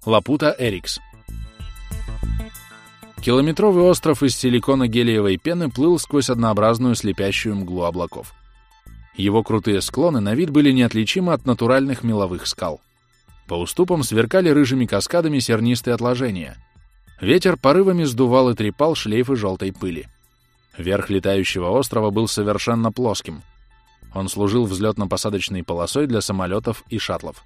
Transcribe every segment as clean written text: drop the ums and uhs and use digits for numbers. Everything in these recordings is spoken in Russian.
Лапута Эрикс. Километровый остров из силикона-гелиевой пены плыл сквозь однообразную слепящую мглу облаков. Его крутые склоны на вид были неотличимы от натуральных меловых скал. По уступам сверкали рыжими каскадами сернистые отложения. Ветер порывами сдувал и трепал шлейфы желтой пыли. Верх летающего острова был совершенно плоским. Он служил взлетно-посадочной полосой для самолетов и шаттлов.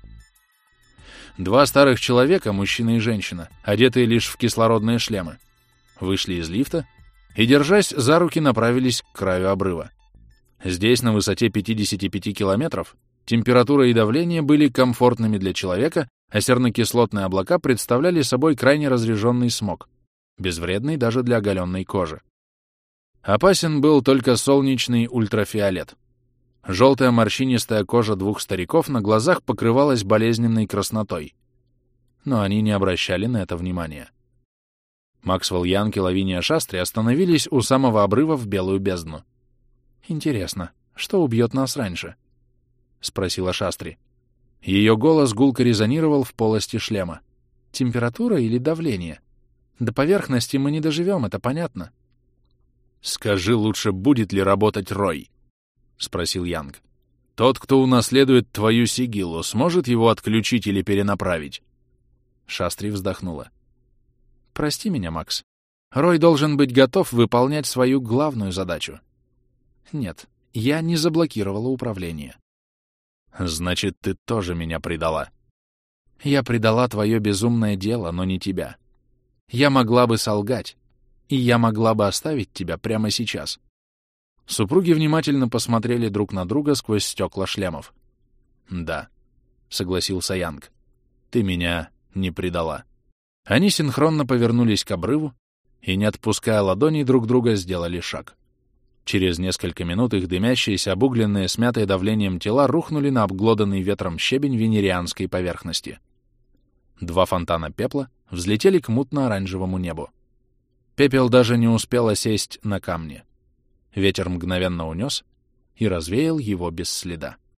Два старых человека, мужчина и женщина, одетые лишь в кислородные шлемы, вышли из лифта и, держась за руки, направились к краю обрыва. Здесь, на высоте 55 километров, температура и давление были комфортными для человека, а сернокислотные облака представляли собой крайне разреженный смог, безвредный даже для оголенной кожи. Опасен был только солнечный ультрафиолет. Желтая морщинистая кожа двух стариков на глазах покрывалась болезненной краснотой. Но они не обращали на это внимания. Максвелл Янг и Лавиния Шастри остановились у самого обрыва в белую бездну. «Интересно, что убьет нас раньше?» — спросила Шастри. Ее голос гулко резонировал в полости шлема. «Температура или давление? До поверхности мы не доживем, это понятно». «Скажи лучше, будет ли работать Рой?» — спросил Янг. «Тот, кто унаследует твою сигилу, сможет его отключить или перенаправить?» Шастри вздохнула. «Прости меня, Макс. Рой должен быть готов выполнять свою главную задачу. Нет, я не заблокировала управление». «Значит, ты тоже меня предала?» «Я предала твое безумное дело, но не тебя. Я могла бы солгать, и я могла бы оставить тебя прямо сейчас». Супруги внимательно посмотрели друг на друга сквозь стекла шлемов. «Да», — согласился Янг, — «ты меня не предала». Они синхронно повернулись к обрыву и, не отпуская ладоней друг друга, сделали шаг. Через несколько минут их дымящиеся, обугленные, смятые давлением тела рухнули на обглоданный ветром щебень венерианской поверхности. Два фонтана пепла взлетели к мутно-оранжевому небу. Пепел даже не успел осесть на камне. Ветер мгновенно унес и развеял его без следа.